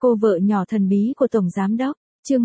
Cô vợ nhỏ thần bí của Tổng Giám Đốc, chương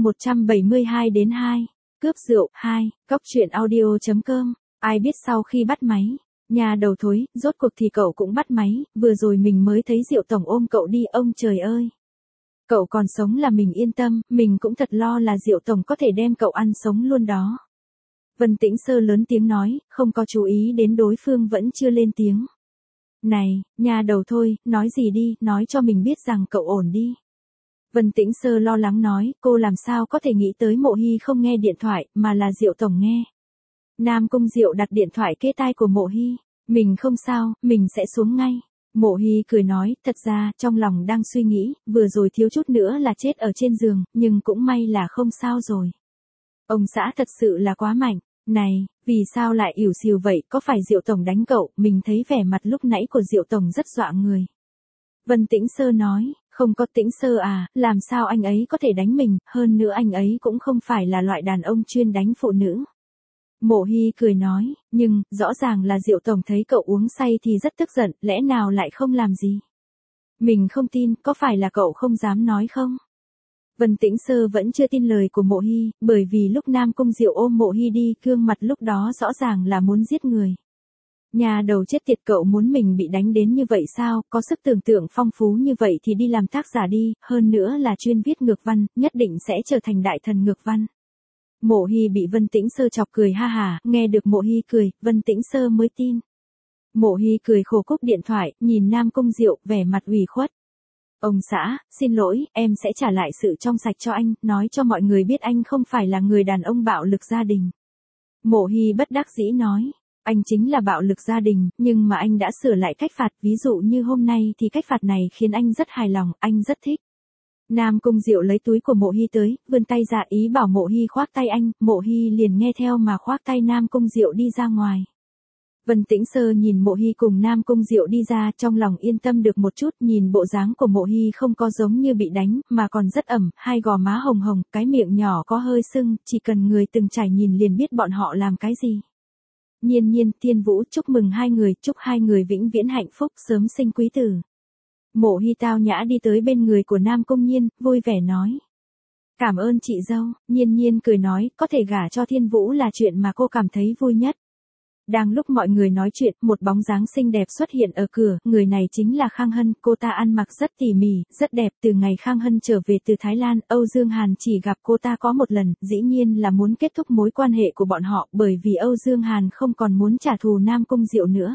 172-2, cướp rượu, 2, cóc truyện audio.com, ai biết sau khi bắt máy, nhà đầu thối, rốt cuộc thì cậu cũng bắt máy, vừa rồi mình mới thấy Diệu Tổng ôm cậu đi, ông trời ơi. Cậu còn sống là mình yên tâm, mình cũng thật lo là Diệu Tổng có thể đem cậu ăn sống luôn đó. Vân Tĩnh Sơ lớn tiếng nói, không có chú ý đến đối phương vẫn chưa lên tiếng. Này, nhà đầu thôi, nói gì đi, nói cho mình biết rằng cậu ổn đi. Vân Tĩnh Sơ lo lắng nói, cô làm sao có thể nghĩ tới Mộ Hy không nghe điện thoại, mà là Diệu Tổng nghe. Nam Cung Diệu đặt điện thoại kế tai của Mộ Hy, mình không sao, mình sẽ xuống ngay. Mộ Hy cười nói, thật ra, trong lòng đang suy nghĩ, vừa rồi thiếu chút nữa là chết ở trên giường, nhưng cũng may là không sao rồi. Ông xã thật sự là quá mạnh, này, vì sao lại ỉu xìu vậy, có phải Diệu Tổng đánh cậu, mình thấy vẻ mặt lúc nãy của Diệu Tổng rất dọa người. Vân Tĩnh Sơ nói, không có Tĩnh Sơ à, làm sao anh ấy có thể đánh mình, hơn nữa anh ấy cũng không phải là loại đàn ông chuyên đánh phụ nữ. Mộ Hy cười nói, nhưng, rõ ràng là Diệu Tổng thấy cậu uống say thì rất tức giận, lẽ nào lại không làm gì? Mình không tin, có phải là cậu không dám nói không? Vân Tĩnh Sơ vẫn chưa tin lời của Mộ Hy, bởi vì lúc Nam Cung Diệu ôm Mộ Hy đi, gương mặt lúc đó rõ ràng là muốn giết người. Nhà đầu chết tiệt, cậu muốn mình bị đánh đến như vậy sao, có sức tưởng tượng phong phú như vậy thì đi làm tác giả đi, hơn nữa là chuyên viết ngược văn, nhất định sẽ trở thành đại thần ngược văn. Mộ Hy bị Vân Tĩnh Sơ chọc cười ha hà, nghe được Mộ Hy cười, Vân Tĩnh Sơ mới tin. Mộ Hy cười khổ cúp điện thoại, nhìn Nam Cung Diệu, vẻ mặt ủy khuất. Ông xã, xin lỗi, em sẽ trả lại sự trong sạch cho anh, nói cho mọi người biết anh không phải là người đàn ông bạo lực gia đình. Mộ Hy bất đắc dĩ nói, anh chính là bạo lực gia đình, nhưng mà anh đã sửa lại cách phạt, ví dụ như hôm nay thì cách phạt này khiến anh rất hài lòng, anh rất thích. Nam Cung Diệu lấy túi của Mộ Hy tới, vươn tay ra ý bảo Mộ Hy khoác tay anh, Mộ Hy liền nghe theo mà khoác tay Nam Cung Diệu đi ra ngoài. Vân Tĩnh Sơ nhìn Mộ Hy cùng Nam Cung Diệu đi ra, trong lòng yên tâm được một chút, nhìn bộ dáng của Mộ Hy không có giống như bị đánh, mà còn rất ẩm, hai gò má hồng hồng, cái miệng nhỏ có hơi sưng, chỉ cần người từng trải nhìn liền biết bọn họ làm cái gì. Nhiên Nhiên, Thiên Vũ, chúc mừng hai người, chúc hai người vĩnh viễn hạnh phúc, sớm sinh quý tử. Mộ Hy tao nhã đi tới bên người của Nam Cung Nhiên, vui vẻ nói. Cảm ơn chị dâu, Nhiên Nhiên cười nói, có thể gả cho Thiên Vũ là chuyện mà cô cảm thấy vui nhất. Đang lúc mọi người nói chuyện, một bóng dáng xinh đẹp xuất hiện ở cửa, người này chính là Khang Hân, cô ta ăn mặc rất tỉ mỉ, rất đẹp, từ ngày Khang Hân trở về từ Thái Lan, Âu Dương Hàn chỉ gặp cô ta có một lần, dĩ nhiên là muốn kết thúc mối quan hệ của bọn họ, bởi vì Âu Dương Hàn không còn muốn trả thù Nam Cung Diệu nữa.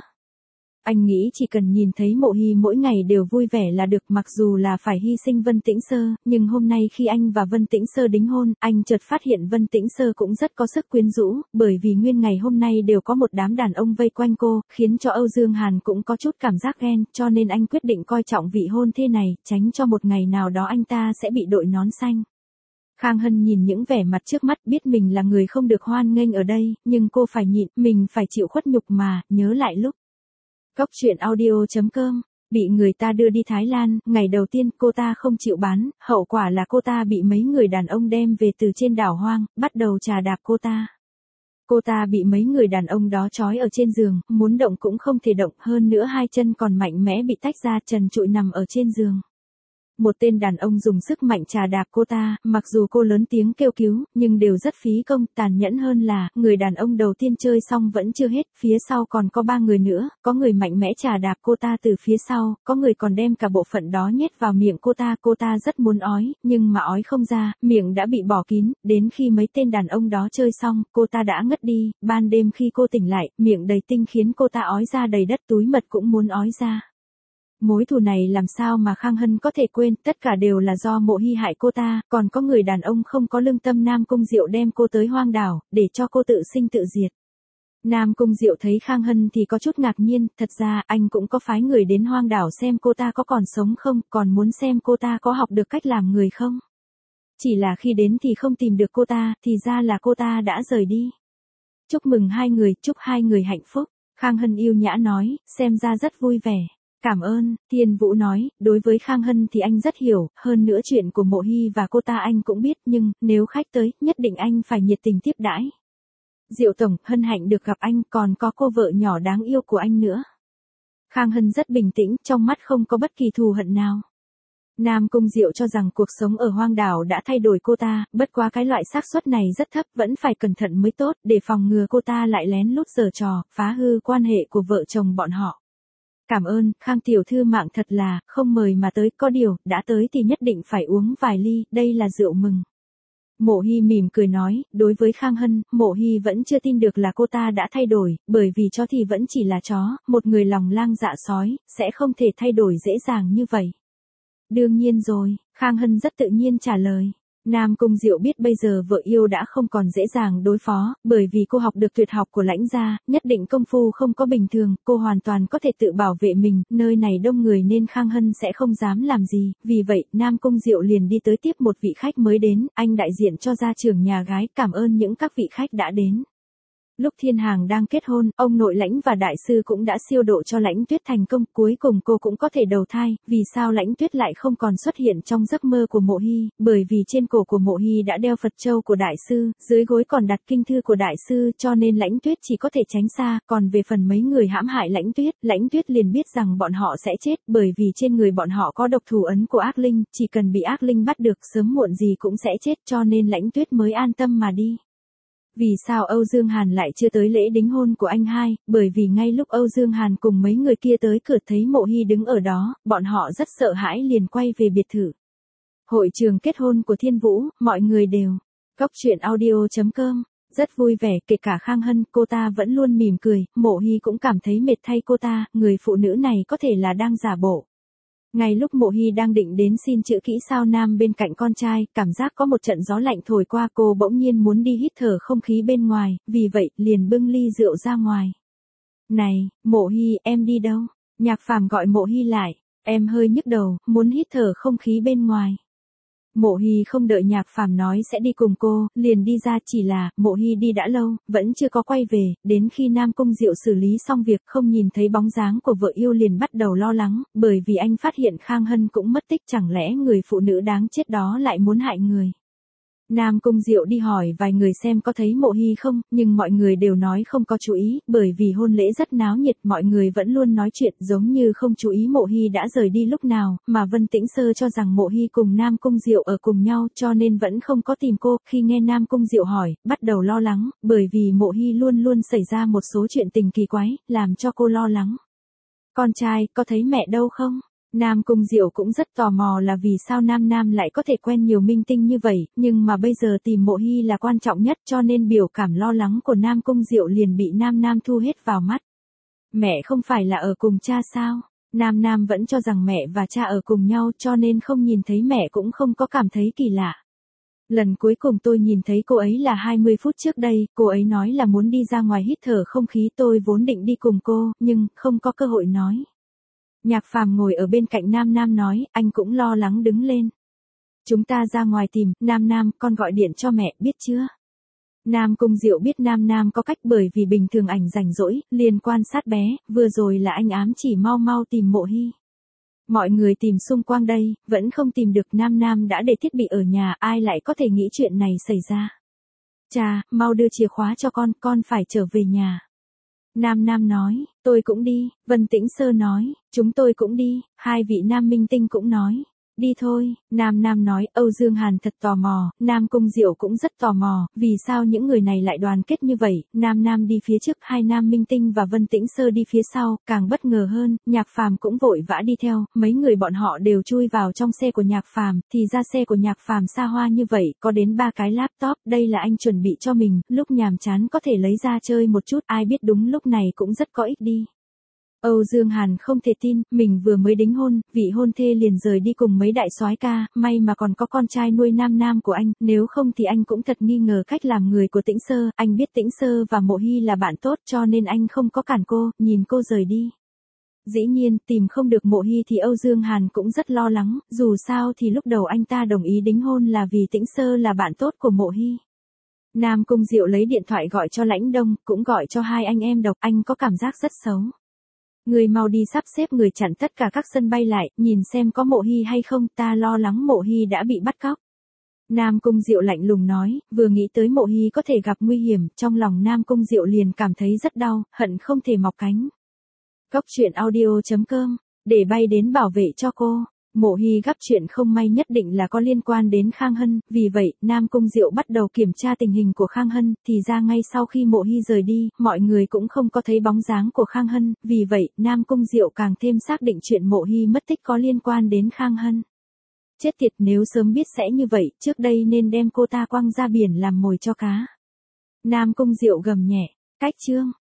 Anh nghĩ chỉ cần nhìn thấy Mộ Hy mỗi ngày đều vui vẻ là được, mặc dù là phải hy sinh Vân Tĩnh Sơ, nhưng hôm nay khi anh và Vân Tĩnh Sơ đính hôn, anh chợt phát hiện Vân Tĩnh Sơ cũng rất có sức quyến rũ, bởi vì nguyên ngày hôm nay đều có một đám đàn ông vây quanh cô, khiến cho Âu Dương Hàn cũng có chút cảm giác ghen, cho nên anh quyết định coi trọng vị hôn thê này, tránh cho một ngày nào đó anh ta sẽ bị đội nón xanh. Khang Hân nhìn những vẻ mặt trước mắt, biết mình là người không được hoan nghênh ở đây, nhưng cô phải nhịn, mình phải chịu khuất nhục mà, nhớ lại lúc cóc truyện audio.com, bị người ta đưa đi Thái Lan, ngày đầu tiên cô ta không chịu bán, hậu quả là cô ta bị mấy người đàn ông đem về từ trên đảo hoang, bắt đầu chà đạp cô ta. Cô ta bị mấy người đàn ông đó trói ở trên giường, muốn động cũng không thể động, hơn nữa hai chân còn mạnh mẽ bị tách ra, trần trụi nằm ở trên giường. Một tên đàn ông dùng sức mạnh chà đạp cô ta, mặc dù cô lớn tiếng kêu cứu, nhưng đều rất phí công, tàn nhẫn hơn là, người đàn ông đầu tiên chơi xong vẫn chưa hết, phía sau còn có 3 người nữa, có người mạnh mẽ chà đạp cô ta từ phía sau, có người còn đem cả bộ phận đó nhét vào miệng cô ta rất muốn ói, nhưng mà ói không ra, miệng đã bị bỏ kín, đến khi mấy tên đàn ông đó chơi xong, cô ta đã ngất đi, ban đêm khi cô tỉnh lại, miệng đầy tinh khiến cô ta ói ra đầy đất, túi mật cũng muốn ói ra. Mối thù này làm sao mà Khang Hân có thể quên, tất cả đều là do Mộ Hy hại cô ta, còn có người đàn ông không có lương tâm Nam Cung Diệu đem cô tới hoang đảo, để cho cô tự sinh tự diệt. Nam Cung Diệu thấy Khang Hân thì có chút ngạc nhiên, thật ra anh cũng có phái người đến hoang đảo xem cô ta có còn sống không, còn muốn xem cô ta có học được cách làm người không. Chỉ là khi đến thì không tìm được cô ta, thì ra là cô ta đã rời đi. Chúc mừng hai người, chúc hai người hạnh phúc, Khang Hân yêu nhã nói, xem ra rất vui vẻ. Cảm ơn, Thiên Vũ nói, đối với Khang Hân thì anh rất hiểu, hơn nữa chuyện của Mộ Hy và cô ta anh cũng biết, nhưng, nếu khách tới, nhất định anh phải nhiệt tình tiếp đãi. Diệu Tổng, hân hạnh được gặp anh, còn có cô vợ nhỏ đáng yêu của anh nữa. Khang Hân rất bình tĩnh, trong mắt không có bất kỳ thù hận nào. Nam Cung Diệu cho rằng cuộc sống ở hoang đảo đã thay đổi cô ta, bất quá cái loại xác suất này rất thấp, vẫn phải cẩn thận mới tốt, để phòng ngừa cô ta lại lén lút giở trò, phá hư quan hệ của vợ chồng bọn họ. Cảm ơn, Khang tiểu thư mạng thật là, không mời mà tới, có điều, đã tới thì nhất định phải uống vài ly, đây là rượu mừng. Mộ Hy mỉm cười nói, đối với Khang Hân, Mộ Hy vẫn chưa tin được là cô ta đã thay đổi, bởi vì chó thì vẫn chỉ là chó, một người lòng lang dạ sói, sẽ không thể thay đổi dễ dàng như vậy. Đương nhiên rồi, Khang Hân rất tự nhiên trả lời. Nam Cung Diệu biết bây giờ vợ yêu đã không còn dễ dàng đối phó, bởi vì cô học được tuyệt học của Lãnh gia, nhất định công phu không có bình thường, cô hoàn toàn có thể tự bảo vệ mình, nơi này đông người nên Khang Hân sẽ không dám làm gì, vì vậy, Nam Cung Diệu liền đi tới tiếp một vị khách mới đến, anh đại diện cho gia trưởng nhà gái, cảm ơn những các vị khách đã đến. Lúc Thiên Hàng đang kết hôn, ông nội Lãnh và đại sư cũng đã siêu độ cho Lãnh Tuyết thành công, cuối cùng cô cũng có thể đầu thai, vì sao Lãnh Tuyết lại không còn xuất hiện trong giấc mơ của Mộ Hy, bởi vì trên cổ của Mộ Hy đã đeo Phật châu của đại sư, dưới gối còn đặt kinh thư của đại sư, cho nên Lãnh Tuyết chỉ có thể tránh xa, còn về phần mấy người hãm hại Lãnh Tuyết liền biết rằng bọn họ sẽ chết, bởi vì trên người bọn họ có độc thủ ấn của ác linh, chỉ cần bị ác linh bắt được sớm muộn gì cũng sẽ chết, cho nên Lãnh Tuyết mới an tâm mà đi. Vì sao Âu Dương Hàn lại chưa tới lễ đính hôn của anh hai, bởi vì ngay lúc Âu Dương Hàn cùng mấy người kia tới cửa thấy Mộ Hy đứng ở đó, bọn họ rất sợ hãi liền quay về biệt thự. Hội trường kết hôn của Thiên Vũ, mọi người đều. Cóc truyện audio.com, rất vui vẻ, kể cả Khang Hân, cô ta vẫn luôn mỉm cười, Mộ Hy cũng cảm thấy mệt thay cô ta, người phụ nữ này có thể là đang giả bộ. Ngay lúc Mộ Hy đang định đến xin chữ kỹ sao nam bên cạnh con trai, cảm giác có một trận gió lạnh thổi qua, cô bỗng nhiên muốn đi hít thở không khí bên ngoài, vì vậy, liền bưng ly rượu ra ngoài. Này, Mộ Hy, em đi đâu? Nhạc Phàm gọi Mộ Hy lại, em hơi nhức đầu, muốn hít thở không khí bên ngoài. Mộ Hy không đợi Nhạc Phàm nói sẽ đi cùng cô, liền đi ra, chỉ là, Mộ Hy đi đã lâu, vẫn chưa có quay về, đến khi Nam Cung Diệu xử lý xong việc không nhìn thấy bóng dáng của vợ yêu liền bắt đầu lo lắng, bởi vì anh phát hiện Khang Hân cũng mất tích, chẳng lẽ người phụ nữ đáng chết đó lại muốn hại người. Nam Cung Diệu đi hỏi vài người xem có thấy Mộ Hy không, nhưng mọi người đều nói không có chú ý, bởi vì hôn lễ rất náo nhiệt, mọi người vẫn luôn nói chuyện giống như không chú ý Mộ Hy đã rời đi lúc nào, mà Vân Tĩnh Sơ cho rằng Mộ Hy cùng Nam Cung Diệu ở cùng nhau, cho nên vẫn không có tìm cô, khi nghe Nam Cung Diệu hỏi, bắt đầu lo lắng, bởi vì Mộ Hy luôn luôn xảy ra một số chuyện tình kỳ quái, làm cho cô lo lắng. Con trai, có thấy mẹ đâu không? Nam Cung Diệu cũng rất tò mò là vì sao Nam lại có thể quen nhiều minh tinh như vậy, nhưng mà bây giờ tìm Mộ Hy là quan trọng nhất, cho nên biểu cảm lo lắng của Nam Cung Diệu liền bị Nam thu hết vào mắt. Mẹ không phải là ở cùng cha sao? Nam vẫn cho rằng mẹ và cha ở cùng nhau, cho nên không nhìn thấy mẹ cũng không có cảm thấy kỳ lạ. Lần cuối cùng tôi nhìn thấy cô ấy là 20 phút trước đây, cô ấy nói là muốn đi ra ngoài hít thở không khí, tôi vốn định đi cùng cô, nhưng không có cơ hội nói. Nhạc Phàm ngồi ở bên cạnh Nam nói, anh cũng lo lắng đứng lên. Chúng ta ra ngoài tìm, Nam, con gọi điện cho mẹ, biết chưa? Nam Cung Diệu biết Nam có cách, bởi vì bình thường ảnh rảnh rỗi, liền quan sát bé, vừa rồi là anh ám chỉ mau tìm Mộ Hy. Mọi người tìm xung quanh đây, vẫn không tìm được, Nam đã để thiết bị ở nhà, ai lại có thể nghĩ chuyện này xảy ra. Cha, mau đưa chìa khóa cho con phải trở về nhà. Nam nói, tôi cũng đi, Vân Tĩnh Sơ nói, chúng tôi cũng đi, hai vị nam minh tinh cũng nói, đi thôi, Nam nói, Âu Dương Hàn thật tò mò, Nam Cung Diệu cũng rất tò mò, vì sao những người này lại đoàn kết như vậy, Nam đi phía trước, hai nam minh tinh và Vân Tĩnh Sơ đi phía sau, càng bất ngờ hơn, Nhạc Phàm cũng vội vã đi theo, mấy người bọn họ đều chui vào trong xe của Nhạc Phàm, thì ra xe của Nhạc Phàm xa hoa như vậy, có đến 3 cái laptop, đây là anh chuẩn bị cho mình, lúc nhàm chán có thể lấy ra chơi một chút, ai biết đúng lúc này cũng rất có ích đi. Âu Dương Hàn không thể tin, mình vừa mới đính hôn, vị hôn thê liền rời đi cùng mấy đại soái ca, may mà còn có con trai nuôi Nam của anh, nếu không thì anh cũng thật nghi ngờ cách làm người của Tĩnh Sơ, anh biết Tĩnh Sơ và Mộ Hy là bạn tốt cho nên anh không có cản cô, nhìn cô rời đi. Dĩ nhiên, tìm không được Mộ Hy thì Âu Dương Hàn cũng rất lo lắng, dù sao thì lúc đầu anh ta đồng ý đính hôn là vì Tĩnh Sơ là bạn tốt của Mộ Hy. Nam Cung Diệu lấy điện thoại gọi cho Lãnh Đông, cũng gọi cho hai anh em độc, anh có cảm giác rất xấu. Người mau đi sắp xếp người chặn tất cả các sân bay lại, nhìn xem có Mộ Hy hay không, ta lo lắng Mộ Hy đã bị bắt cóc. Nam Cung Diệu lạnh lùng nói, vừa nghĩ tới Mộ Hy có thể gặp nguy hiểm, trong lòng Nam Cung Diệu liền cảm thấy rất đau, hận không thể mọc cánh. Cóc truyện audio.com, để bay đến bảo vệ cho cô. Mộ Hy gấp chuyện không may nhất định là có liên quan đến Khang Hân, vì vậy, Nam Cung Diệu bắt đầu kiểm tra tình hình của Khang Hân, thì ra ngay sau khi Mộ Hy rời đi, mọi người cũng không có thấy bóng dáng của Khang Hân, vì vậy, Nam Cung Diệu càng thêm xác định chuyện Mộ Hy mất tích có liên quan đến Khang Hân. Chết tiệt, nếu sớm biết sẽ như vậy, trước đây nên đem cô ta quăng ra biển làm mồi cho cá. Nam Cung Diệu gầm nhẹ, cách chương.